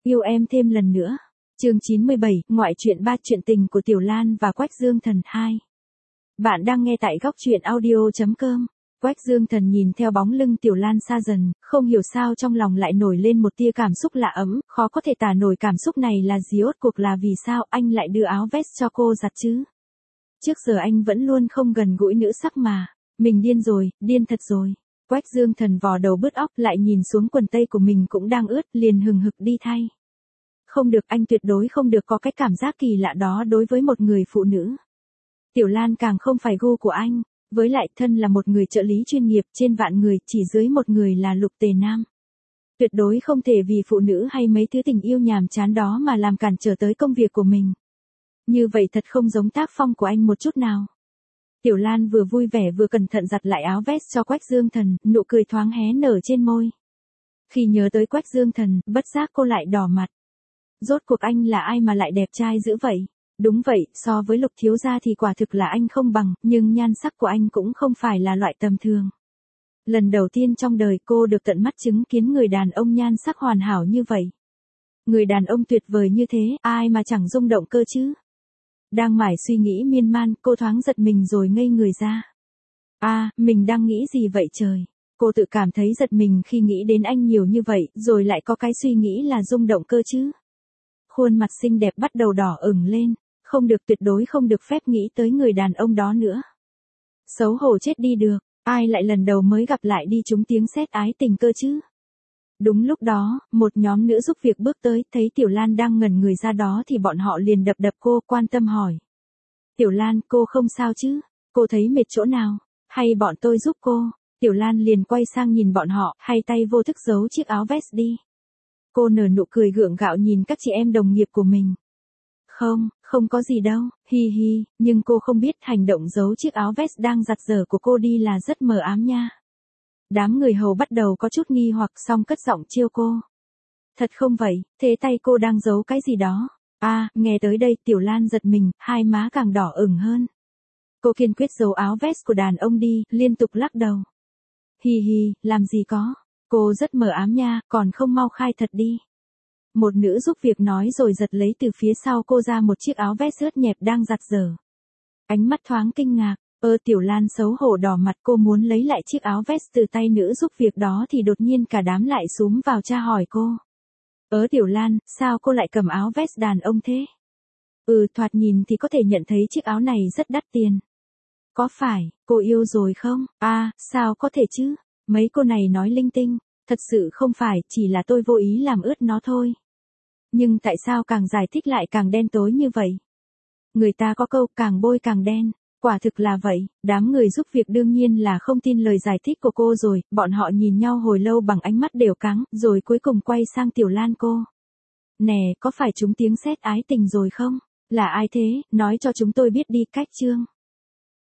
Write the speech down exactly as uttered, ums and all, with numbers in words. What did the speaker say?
Yêu em thêm lần nữa. Chương chín mươi bảy, ngoại truyện ba chuyện tình của Tiểu Lan và Quách Dương Thần hai. Bạn đang nghe tại góc truyện audio chấm com. Quách Dương Thần nhìn theo bóng lưng Tiểu Lan xa dần, không hiểu sao trong lòng lại nổi lên một tia cảm xúc lạ ấm, khó có thể tả nổi cảm xúc này là gì, rốt cuộc là vì sao anh lại đưa áo vest cho cô giặt chứ? Trước giờ anh vẫn luôn không gần gũi nữ sắc mà. Mình điên rồi, điên thật rồi. Quách Dương Thần vò đầu bứt óc lại nhìn xuống quần tây của mình cũng đang ướt, liền hừng hực đi thay. Không được, anh tuyệt đối không được có cái cảm giác kỳ lạ đó đối với một người phụ nữ. Tiểu Lan càng không phải gu của anh, với lại thân là một người trợ lý chuyên nghiệp, trên vạn người chỉ dưới một người là Lục Tề Nam. Tuyệt đối không thể vì phụ nữ hay mấy thứ tình yêu nhàm chán đó mà làm cản trở tới công việc của mình. Như vậy thật không giống tác phong của anh một chút nào. Tiểu Lan vừa vui vẻ vừa cẩn thận giặt lại áo vest cho Quách Dương Thần, nụ cười thoáng hé nở trên môi. Khi nhớ tới Quách Dương Thần, bất giác cô lại đỏ mặt. Rốt cuộc anh là ai mà lại đẹp trai dữ vậy? Đúng vậy, so với Lục thiếu gia thì quả thực là anh không bằng, nhưng nhan sắc của anh cũng không phải là loại tầm thường. Lần đầu tiên trong đời cô được tận mắt chứng kiến người đàn ông nhan sắc hoàn hảo như vậy. Người đàn ông tuyệt vời như thế, ai mà chẳng rung động cơ chứ? Đang mải suy nghĩ miên man, cô thoáng giật mình rồi ngây người ra. À, mình đang nghĩ gì vậy trời? Cô tự cảm thấy giật mình khi nghĩ đến anh nhiều như vậy, rồi lại có cái suy nghĩ là rung động cơ chứ. Khuôn mặt xinh đẹp bắt đầu đỏ ửng lên, không được, tuyệt đối không được phép nghĩ tới người đàn ông đó nữa. Xấu hổ chết đi được, ai lại lần đầu mới gặp lại đi trúng tiếng sét ái tình cơ chứ? Đúng lúc đó, một nhóm nữ giúp việc bước tới, thấy Tiểu Lan đang ngẩn người ra đó thì bọn họ liền đập đập cô, quan tâm hỏi. Tiểu Lan, cô không sao chứ? Cô thấy mệt chỗ nào? Hay bọn tôi giúp cô? Tiểu Lan liền quay sang nhìn bọn họ, hay tay vô thức giấu chiếc áo vest đi. Cô nở nụ cười gượng gạo nhìn các chị em đồng nghiệp của mình. Không, không có gì đâu, hi hi, nhưng cô không biết hành động giấu chiếc áo vest đang giặt dở của cô đi là rất mờ ám nha. Đám người hầu bắt đầu có chút nghi hoặc, xong cất giọng trêu cô. Thật không vậy, thế tay cô đang giấu cái gì đó? À, nghe tới đây Tiểu Lan giật mình, hai má càng đỏ ửng hơn. Cô kiên quyết giấu áo vest của đàn ông đi, liên tục lắc đầu. Hi hi, làm gì có, cô rất mờ ám nha, còn không mau khai thật đi. Một nữ giúp việc nói rồi giật lấy từ phía sau cô ra một chiếc áo vest ướt nhẹp đang giặt dở. Ánh mắt thoáng kinh ngạc. Ơ Tiểu Lan xấu hổ đỏ mặt, cô muốn lấy lại chiếc áo vest từ tay nữ giúp việc đó thì đột nhiên cả đám lại xúm vào tra hỏi cô. Ơ Tiểu Lan, sao cô lại cầm áo vest đàn ông thế? Ừ, thoạt nhìn thì có thể nhận thấy chiếc áo này rất đắt tiền. Có phải, cô yêu rồi không? À, sao có thể chứ? Mấy cô này nói linh tinh, thật sự không phải, chỉ là tôi vô ý làm ướt nó thôi. Nhưng tại sao càng giải thích lại càng đen tối như vậy? Người ta có câu càng bôi càng đen. Quả thực là vậy, đám người giúp việc đương nhiên là không tin lời giải thích của cô rồi, bọn họ nhìn nhau hồi lâu bằng ánh mắt đều căng, rồi cuối cùng quay sang Tiểu Lan cô. Nè, có phải trúng tiếng sét ái tình rồi không? Là ai thế, nói cho chúng tôi biết đi, cách chương.